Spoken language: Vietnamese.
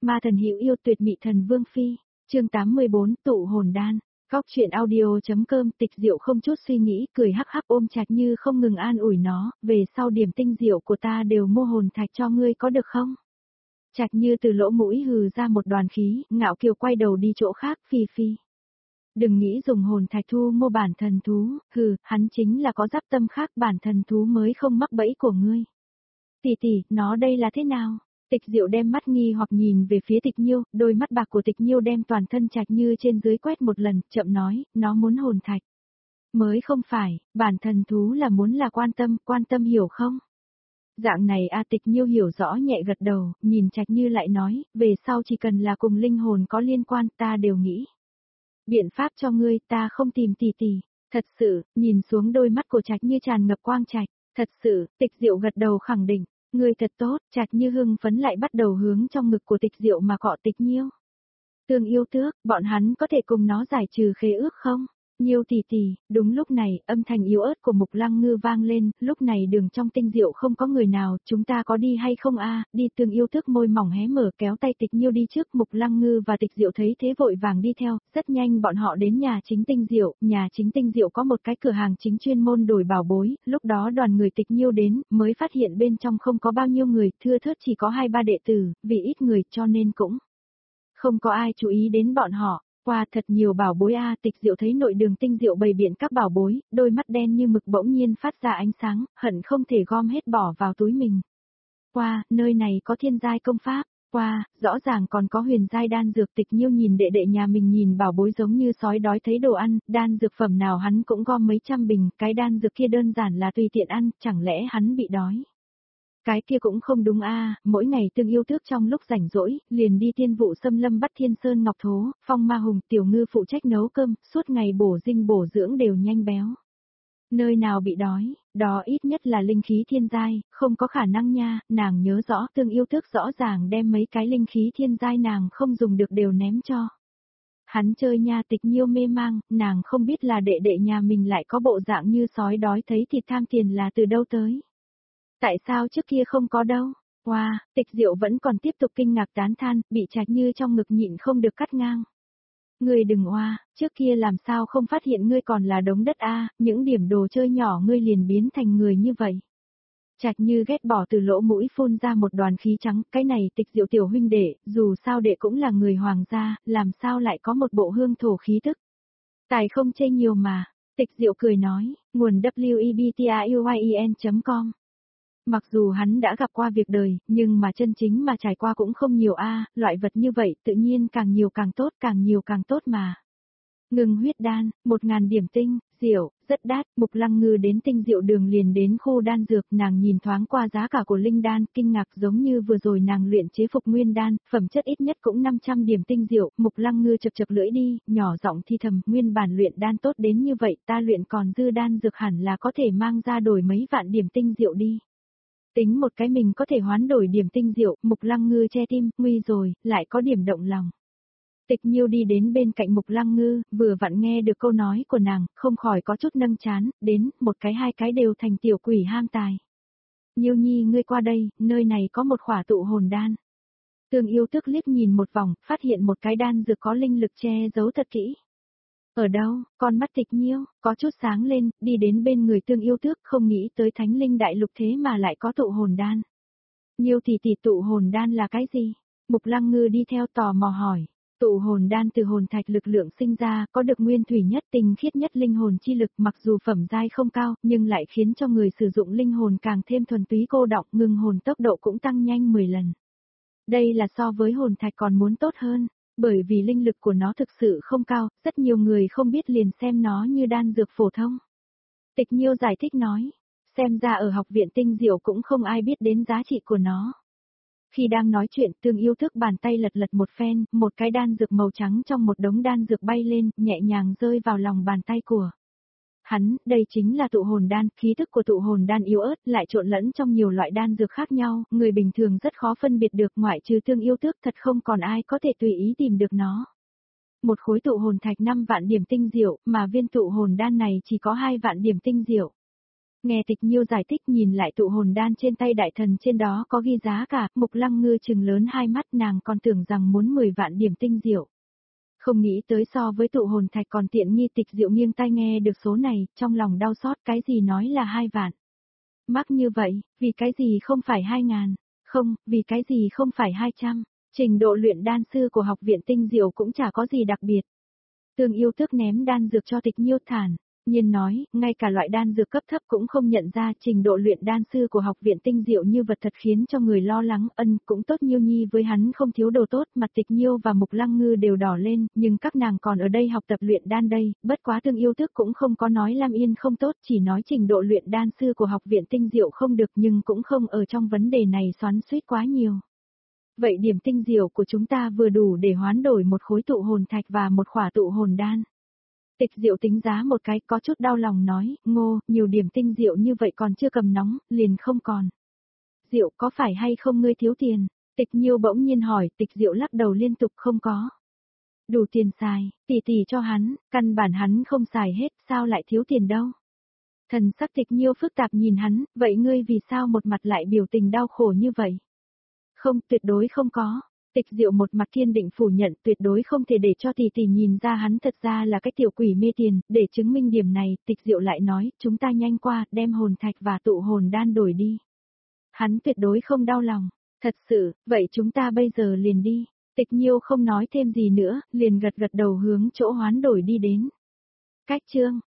Ma thần hữu yêu tuyệt mị thần vương phi, chương 84 tụ hồn đan. Góc truyện audio.com. Tịch Diệu không chút suy nghĩ, cười hắc hắc ôm Trạch Như không ngừng an ủi nó, về sau điểm tinh diệu của ta đều mua hồn thạch cho ngươi có được không? Trạch Như từ lỗ mũi hừ ra một đoàn khí, ngạo kiều quay đầu đi chỗ khác, phi phi. Đừng nghĩ dùng hồn thạch thu mua bản thần thú, hắn chính là có giáp tâm khác, bản thần thú mới không mắc bẫy của ngươi. Tỷ tỷ, nó đây là thế nào? Tịch Diệu đem mắt nghi hoặc nhìn về phía Tịch Nhiêu, đôi mắt bạc của Tịch Nhiêu đem toàn thân Trạch Như trên dưới quét một lần, chậm nói, nó muốn hồn thạch. Mới không phải, bản thần thú là muốn là quan tâm hiểu không? Dạng này Tịch Nhiêu hiểu rõ nhẹ gật đầu, nhìn Trạch Như lại nói, về sau chỉ cần là cùng linh hồn có liên quan ta đều nghĩ. Biện pháp cho ngươi ta không tìm tỷ tỷ, thật sự, nhìn xuống đôi mắt của Trạch Như tràn ngập quang trạch, thật sự, Tịch Diệu gật đầu khẳng định. Ngươi thật tốt, Trạch Như hưng phấn lại bắt đầu hướng trong ngực của Tịch Diệu mà cọ Tịch Nhiêu. Tương yêu tước, bọn hắn có thể cùng nó giải trừ khế ước không? Nhiêu tỷ tỷ, đúng lúc này, âm thanh yếu ớt của Mục Lăng Ngư vang lên, lúc này đường trong tinh diệu không có người nào, chúng ta có đi hay không đi. Tương yêu tước môi mỏng hé mở kéo tay Tịch Nhiêu đi trước, Mục Lăng Ngư và Tịch Diệu thấy thế vội vàng đi theo, rất nhanh bọn họ đến nhà chính tinh diệu có một cái cửa hàng chính chuyên môn đổi bảo bối, lúc đó đoàn người Tịch Nhiêu đến, mới phát hiện bên trong không có bao nhiêu người, thưa thớt chỉ có 2-3 đệ tử, vì ít người cho nên cũng không có ai chú ý đến bọn họ. Qua thật nhiều bảo bối Tịch Diệu thấy nội đường tinh diệu bày biện các bảo bối, đôi mắt đen như mực bỗng nhiên phát ra ánh sáng, hận không thể gom hết bỏ vào túi mình. Qua, nơi này có thiên giai công pháp, qua, rõ ràng còn có huyền giai đan dược. Tịch Nhiêu nhìn đệ đệ nhà mình nhìn bảo bối giống như sói đói thấy đồ ăn, đan dược phẩm nào hắn cũng gom mấy trăm bình, cái đan dược kia đơn giản là tùy tiện ăn, chẳng lẽ hắn bị đói. Cái kia cũng không đúng mỗi ngày Tương yêu tước trong lúc rảnh rỗi, liền đi tiên vụ xâm lâm bắt thiên sơn ngọc thố, phong ma hùng, tiểu ngư phụ trách nấu cơm, suốt ngày bổ dinh bổ dưỡng đều nhanh béo. Nơi nào bị đói, đó ít nhất là linh khí thiên giai, không có khả năng nha, nàng nhớ rõ Tương yêu tước rõ ràng đem mấy cái linh khí thiên giai nàng không dùng được đều ném cho. Hắn chơi nha. Tịch Nhiêu mê mang, nàng không biết là đệ đệ nhà mình lại có bộ dạng như sói đói thấy thịt tham tiền là từ đâu tới. Tại sao trước kia không có đâu? Tịch Diệu vẫn còn tiếp tục kinh ngạc tán than, bị Trạch Như trong ngực nhịn không được cắt ngang. Ngươi đừng trước kia làm sao không phát hiện ngươi còn là đống đất những điểm đồ chơi nhỏ ngươi liền biến thành người như vậy. Trạch Như ghét bỏ từ lỗ mũi phun ra một đoàn khí trắng, cái này Tịch Diệu tiểu huynh đệ, dù sao đệ cũng là người hoàng gia, làm sao lại có một bộ hương thổ khí tức. Tài không chê nhiều mà, Tịch Diệu cười nói, nguồn webtruyen.com. Mặc dù hắn đã gặp qua việc đời, nhưng mà chân chính mà trải qua cũng không nhiều loại vật như vậy tự nhiên càng nhiều càng tốt mà. Ngừng huyết đan, 1000 điểm tinh, diệu, rất đắt. Mục Lăng Ngư đến tinh diệu đường liền đến khu đan dược, nàng nhìn thoáng qua giá cả của linh đan, kinh ngạc giống như vừa rồi nàng luyện chế phục nguyên đan, phẩm chất ít nhất cũng 500 điểm tinh diệu. Mục Lăng Ngư chập chập lưỡi đi, nhỏ giọng thi thầm, nguyên bản luyện đan tốt đến như vậy, ta luyện còn dư đan dược hẳn là có thể mang ra đổi mấy vạn điểm tinh diệu đi. Tính một cái mình có thể hoán đổi điểm tinh diệu, Mục Lăng Ngư che tim, nguy rồi, lại có điểm động lòng. Tịch Nhiêu đi đến bên cạnh Mục Lăng Ngư, vừa vặn nghe được câu nói của nàng, không khỏi có chút nâng chán, đến, một cái hai cái đều thành tiểu quỷ ham tài. Nhiêu nhi ngươi qua đây, nơi này có một khỏa tụ hồn đan. Tương yêu tước liếc nhìn một vòng, phát hiện một cái đan dược có linh lực che giấu thật kỹ. Ở đâu, con mắt Tịch Nhiêu, có chút sáng lên, đi đến bên người Tương yêu tước, không nghĩ tới thánh linh đại lục thế mà lại có tụ hồn đan. Nhiêu tỷ tỷ, tụ hồn đan là cái gì? Mục Lăng Ngư đi theo tò mò hỏi. Tụ hồn đan từ hồn thạch lực lượng sinh ra, có được nguyên thủy nhất tinh khiết nhất linh hồn chi lực, mặc dù phẩm giai không cao, nhưng lại khiến cho người sử dụng linh hồn càng thêm thuần túy cô đọng, ngừng hồn tốc độ cũng tăng nhanh 10 lần. Đây là so với hồn thạch còn muốn tốt hơn. Bởi vì linh lực của nó thực sự không cao, rất nhiều người không biết liền xem nó như đan dược phổ thông. Tịch Nhiêu giải thích nói, xem ra ở học viện tinh diệu cũng không ai biết đến giá trị của nó. Khi đang nói chuyện, Tương yêu tước bàn tay lật lật một phen, một cái đan dược màu trắng trong một đống đan dược bay lên, nhẹ nhàng rơi vào lòng bàn tay của hắn. Đây chính là tụ hồn đan, khí tức của tụ hồn đan yếu ớt lại trộn lẫn trong nhiều loại đan dược khác nhau, người bình thường rất khó phân biệt được, ngoại trừ Tương yêu tước thật không còn ai có thể tùy ý tìm được nó. Một khối tụ hồn thạch 5 vạn điểm tinh diệu, mà viên tụ hồn đan này chỉ có 2 vạn điểm tinh diệu. Nghe Tịch Nhiêu giải thích nhìn lại tụ hồn đan trên tay đại thần trên đó có ghi giá cả, Mục Lăng Ngư trừng lớn hai mắt nàng còn tưởng rằng muốn 10 vạn điểm tinh diệu. Không nghĩ tới so với tụ hồn thạch còn tiện nghi. Tịch Diệu nghiêng tai nghe được số này, trong lòng đau xót, cái gì nói là 2 vạn. Mắc như vậy, vì cái gì không phải 2.000, không, vì cái gì không phải 200, trình độ luyện đan sư của học viện tinh diệu cũng chả có gì đặc biệt. Tương Yêu Tước ném đan dược cho Tịch Nhiêu thản nhiên nói, ngay cả loại đan dược cấp thấp cũng không nhận ra. Trình độ luyện đan sư của học viện tinh diệu như vật thật khiến cho người lo lắng. Cũng tốt, Nhiêu Nhi với hắn không thiếu đồ tốt. Mặt Tịch Nhiêu và Mục Lăng Ngư đều đỏ lên, nhưng các nàng còn ở đây học tập luyện đan đây. Bất quá Tương Yêu Tước cũng không có nói Lam Yên không tốt, chỉ nói trình độ luyện đan sư của học viện tinh diệu không được, nhưng cũng không ở trong vấn đề này xoắn xuýt quá nhiều. Vậy điểm tinh diệu của chúng ta vừa đủ để hoán đổi một khối tụ hồn thạch và một khỏa tụ hồn đan. Tịch Diệu tính giá một cái, có chút đau lòng nói, Ngô, nhiều điểm tinh diệu như vậy còn chưa cầm nóng, liền không còn. Diệu, có phải hay không ngươi thiếu tiền? Tịch Nhiêu bỗng nhiên hỏi. Tịch Diệu lắc đầu liên tục, không có. Đủ tiền xài, tỷ tỷ cho hắn, căn bản hắn không xài hết, sao lại thiếu tiền đâu? Thần sắc Tịch Nhiêu phức tạp nhìn hắn, vậy ngươi vì sao một mặt lại biểu tình đau khổ như vậy? Không, tuyệt đối không có. Tịch Diệu một mặt kiên định phủ nhận, tuyệt đối không thể để cho tỷ tỷ nhìn ra hắn thật ra là cái tiểu quỷ mê tiền. Để chứng minh điểm này, Tịch Diệu lại nói, chúng ta nhanh qua, đem hồn thạch và tụ hồn đan đổi đi. Hắn tuyệt đối không đau lòng. Thật sự, vậy chúng ta bây giờ liền đi. Tịch Nhiêu không nói thêm gì nữa, liền gật gật đầu hướng chỗ hoán đổi đi đến. Cách chương